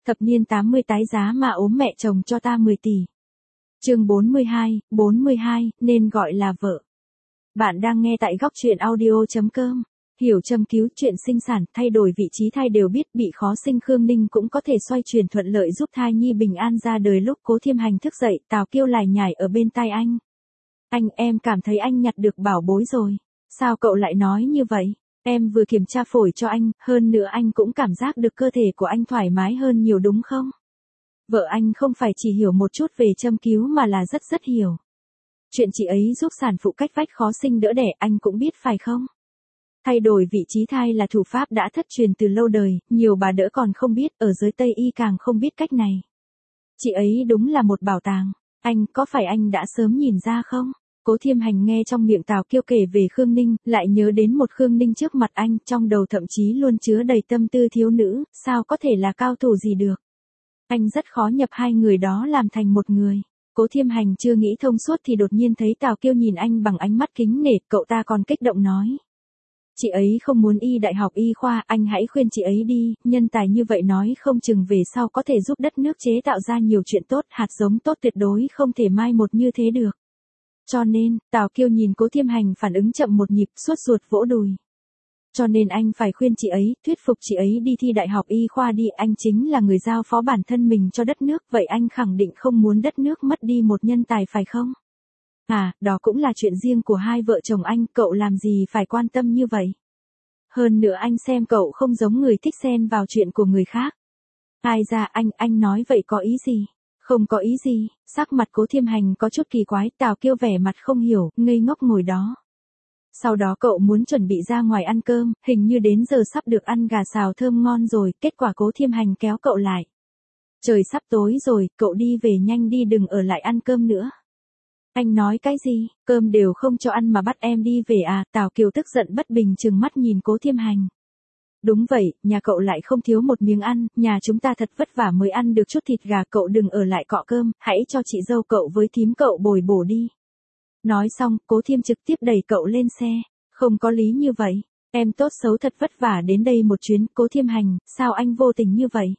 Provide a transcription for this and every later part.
Thập niên 80 tái giá mà ốm mẹ chồng cho ta 10 tỷ. Chương 42, nên gọi là vợ. Bạn đang nghe tại góc truyện audio.com. Hiểu châm cứu chuyện sinh sản, thay đổi vị trí thai đều biết bị khó sinh Khương Ninh cũng có thể xoay chuyển thuận lợi giúp thai nhi bình an ra đời. Lúc Cố Thiêm Hành thức dậy, Tào Kiêu lải nhải ở bên tai anh. Anh, em cảm thấy anh nhặt được bảo bối rồi. Sao cậu lại nói như vậy? Em vừa kiểm tra phổi cho anh, hơn nữa anh cũng cảm giác được cơ thể của anh thoải mái hơn nhiều đúng không? Vợ anh không phải chỉ hiểu một chút về châm cứu mà là rất hiểu. Chuyện chị ấy giúp sản phụ cách vách khó sinh đỡ đẻ anh cũng biết phải không? Thay đổi vị trí thai là thủ pháp đã thất truyền từ lâu đời, nhiều bà đỡ còn không biết, ở giới Tây Y càng không biết cách này. Chị ấy đúng là một bảo tàng. Anh, có phải anh đã sớm nhìn ra không? Cố Thiêm Hành nghe trong miệng Tào Kiêu kể về Khương Ninh, lại nhớ đến một Khương Ninh trước mặt anh, trong đầu thậm chí luôn chứa đầy tâm tư thiếu nữ, sao có thể là cao thủ gì được. Anh rất khó nhập hai người đó làm thành một người. Cố Thiêm Hành chưa nghĩ thông suốt thì đột nhiên thấy Tào Kiêu nhìn anh bằng ánh mắt kính nể, cậu ta còn kích động nói. Chị ấy không muốn y đại học y khoa, anh hãy khuyên chị ấy đi, nhân tài như vậy nói không chừng về sau có thể giúp đất nước chế tạo ra nhiều chuyện tốt, hạt giống tốt tuyệt đối không thể mai một như thế được. Cho nên, Tào Kiêu nhìn Cố Thiêm Hành phản ứng chậm một nhịp, suốt ruột vỗ đùi. Cho nên anh phải khuyên chị ấy, thuyết phục chị ấy đi thi đại học y khoa đi, anh chính là người giao phó bản thân mình cho đất nước, vậy anh khẳng định không muốn đất nước mất đi một nhân tài phải không? À, đó cũng là chuyện riêng của hai vợ chồng anh, cậu làm gì phải quan tâm như vậy? Hơn nữa anh xem cậu không giống người thích xen vào chuyện của người khác. Ai ra anh nói vậy có ý gì? Không có ý gì, sắc mặt Cố Thiêm Hành có chút kỳ quái, Tào Kiêu vẻ mặt không hiểu, ngây ngốc ngồi đó. Sau đó cậu muốn chuẩn bị ra ngoài ăn cơm, hình như đến giờ sắp được ăn gà xào thơm ngon rồi, kết quả Cố Thiêm Hành kéo cậu lại. Trời sắp tối rồi, cậu đi về nhanh đi, đừng ở lại ăn cơm nữa. Anh nói cái gì, cơm đều không cho ăn mà bắt em đi về à? Tào Kiều tức giận bất bình trừng mắt nhìn Cố Thiêm Hành. Đúng vậy, nhà cậu lại không thiếu một miếng ăn, nhà chúng ta thật vất vả mới ăn được chút thịt gà, cậu đừng ở lại cọ cơm, hãy cho chị dâu cậu với thím cậu bồi bổ đi. Nói xong, Cố Thiêm trực tiếp đẩy cậu lên xe. Không có lý như vậy, em tốt xấu thật vất vả đến đây một chuyến, Cố Thiêm Hành, sao anh vô tình như vậy?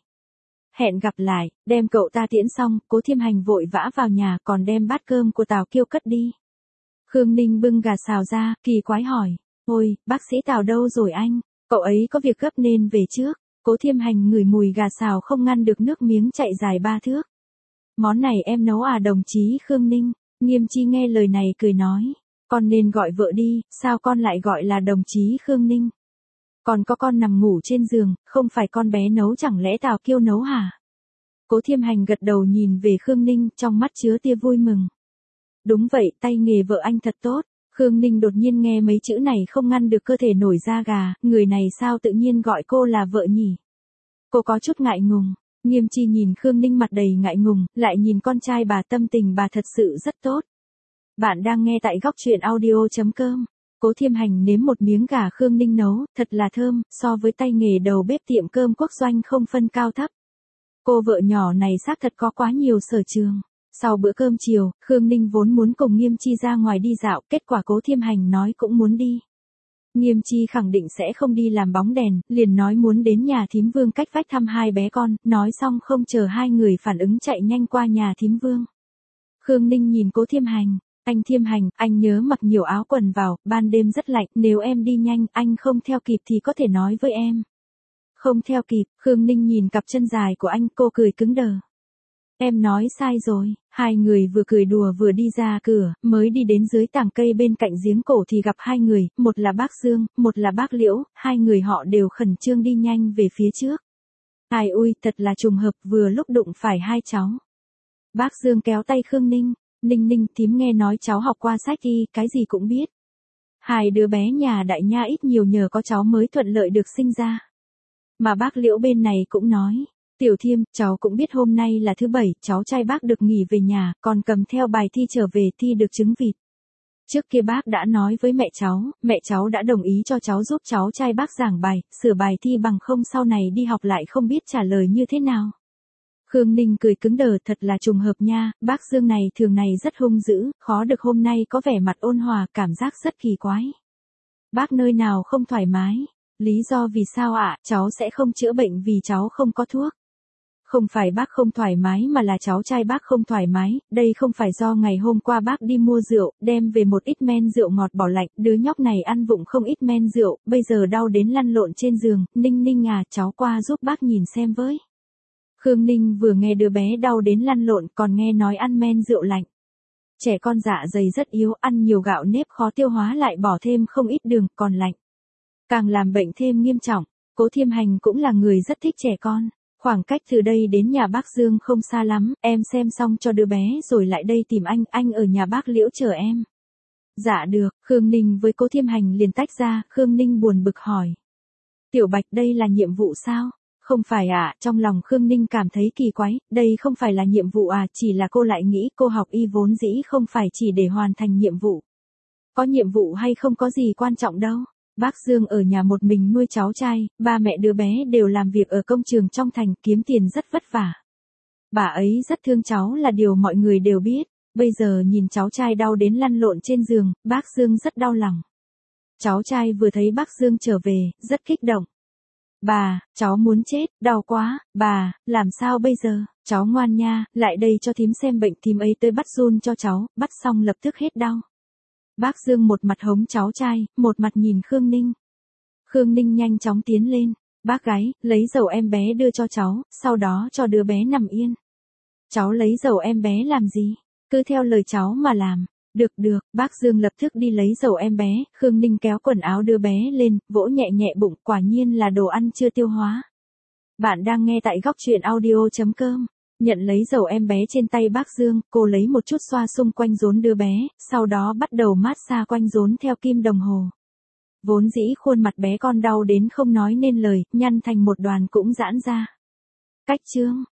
Hẹn gặp lại, đem cậu ta tiễn xong, Cố Thiêm Hành vội vã vào nhà, còn đem bát cơm của Tào Kiêu cất đi. Khương Ninh bưng gà xào ra, kỳ quái hỏi, ôi, bác sĩ Tào đâu rồi anh? Cậu ấy có việc gấp nên về trước. Cố Thiêm Hành ngửi mùi gà xào không ngăn được nước miếng chạy dài 3 thước. Món này em nấu à đồng chí Khương Ninh? Nghiêm Chi nghe lời này cười nói, con nên gọi vợ đi, sao con lại gọi là đồng chí Khương Ninh? Còn có con nằm ngủ trên giường, không phải con bé nấu chẳng lẽ Tào Kiêu nấu hả? Cố Thiêm Hành gật đầu nhìn về Khương Ninh, trong mắt chứa tia vui mừng. Đúng vậy, tay nghề vợ anh thật tốt. Khương Ninh đột nhiên nghe mấy chữ này không ngăn được cơ thể nổi da gà, người này sao tự nhiên gọi cô là vợ nhỉ? Cô có chút ngại ngùng. Nghiêm Chi nhìn Khương Ninh mặt đầy ngại ngùng, lại nhìn con trai bà, tâm tình bà thật sự rất tốt. Bạn đang nghe tại góc truyện audio.com. Cố Thiêm Hành nếm một miếng gà Khương Ninh nấu, thật là thơm, so với tay nghề đầu bếp tiệm cơm quốc doanh không phân cao thấp. Cô vợ nhỏ này xác thật có quá nhiều sở trường. Sau bữa cơm chiều, Khương Ninh vốn muốn cùng Nghiêm Chi ra ngoài đi dạo, kết quả Cố Thiêm Hành nói cũng muốn đi. Nghiêm Chi khẳng định sẽ không đi làm bóng đèn, liền nói muốn đến nhà thím Vương cách vách thăm hai bé con, nói xong không chờ hai người phản ứng chạy nhanh qua nhà thím Vương. Khương Ninh nhìn Cố Thiêm Hành, anh Thiêm Hành, anh nhớ mặc nhiều áo quần vào, ban đêm rất lạnh, nếu em đi nhanh, anh không theo kịp thì có thể nói với em. Không theo kịp, Khương Ninh nhìn cặp chân dài của anh, cô cười cứng đờ. Em nói sai rồi, hai người vừa cười đùa vừa đi ra cửa, mới đi đến dưới tàng cây bên cạnh giếng cổ thì gặp hai người, một là bác Dương, một là bác Liễu, hai người họ đều khẩn trương đi nhanh về phía trước. Ai ui, thật là trùng hợp, vừa lúc đụng phải hai cháu. Bác Dương kéo tay Khương Ninh, Ninh, thím nghe nói cháu học qua sách y, cái gì cũng biết. Hai đứa bé nhà đại nha ít nhiều nhờ có cháu mới thuận lợi được sinh ra. Mà bác Liễu bên này cũng nói. Tiểu Thiêm, cháu cũng biết hôm nay là thứ 7, cháu trai bác được nghỉ về nhà, còn cầm theo bài thi trở về thi được trứng vịt. Trước kia bác đã nói với mẹ cháu đã đồng ý cho cháu giúp cháu trai bác giảng bài, sửa bài thi bằng không sau này đi học lại không biết trả lời như thế nào. Khương Ninh cười cứng đờ, thật là trùng hợp nha, bác Dương này thường này rất hung dữ, khó được hôm nay có vẻ mặt ôn hòa, cảm giác rất kỳ quái. Bác nơi nào không thoải mái? Lý do vì sao ạ? Cháu sẽ không chữa bệnh vì cháu không có thuốc. Không phải bác không thoải mái mà là cháu trai bác không thoải mái, đây không phải do ngày hôm qua bác đi mua rượu, đem về một ít men rượu ngọt bỏ lạnh, đứa nhóc này ăn vụng không ít men rượu, bây giờ đau đến lăn lộn trên giường, Ninh Ninh à, cháu qua giúp bác nhìn xem với. Khương Ninh vừa nghe đứa bé đau đến lăn lộn còn nghe nói ăn men rượu lạnh. Trẻ con dạ dày rất yếu, ăn nhiều gạo nếp khó tiêu hóa lại bỏ thêm không ít đường, còn lạnh. Càng làm bệnh thêm nghiêm trọng, Cố Thiêm Hành cũng là người rất thích trẻ con. Khoảng cách từ đây đến nhà bác Dương không xa lắm, em xem xong cho đứa bé rồi lại đây tìm anh ở nhà bác Liễu chờ em. Dạ được, Khương Ninh với Cố Thiêm Hành liền tách ra, Khương Ninh buồn bực hỏi. Tiểu Bạch đây là nhiệm vụ sao? Không phải à, trong lòng Khương Ninh cảm thấy kỳ quái, đây không phải là nhiệm vụ à, chỉ là cô lại nghĩ cô học y vốn dĩ không phải chỉ để hoàn thành nhiệm vụ. Có nhiệm vụ hay không có gì quan trọng đâu. Bác Dương ở nhà một mình nuôi cháu trai, ba mẹ đứa bé đều làm việc ở công trường trong thành kiếm tiền rất vất vả. Bà ấy rất thương cháu là điều mọi người đều biết, bây giờ nhìn cháu trai đau đến lăn lộn trên giường, bác Dương rất đau lòng. Cháu trai vừa thấy bác Dương trở về, rất kích động. Bà, cháu muốn chết, đau quá, bà, làm sao bây giờ, cháu ngoan nha, lại đây cho thím xem bệnh, thím ấy tới bắt run cho cháu, bắt xong lập tức hết đau. Bác Dương một mặt hống cháu trai, một mặt nhìn Khương Ninh. Khương Ninh nhanh chóng tiến lên, bác gái, lấy dầu em bé đưa cho cháu, sau đó cho đứa bé nằm yên. Cháu lấy dầu em bé làm gì? Cứ theo lời cháu mà làm. Được, bác Dương lập tức đi lấy dầu em bé, Khương Ninh kéo quần áo đứa bé lên, vỗ nhẹ nhẹ bụng, quả nhiên là đồ ăn chưa tiêu hóa. Bạn đang nghe tại góc truyện audio.com. Nhận lấy dầu em bé trên tay bác Dương, cô lấy một chút xoa xung quanh rốn đứa bé, sau đó bắt đầu mát xa quanh rốn theo kim đồng hồ. Vốn dĩ khuôn mặt bé con đau đến không nói nên lời, nhăn thành một đoàn cũng giãn ra. Cách chương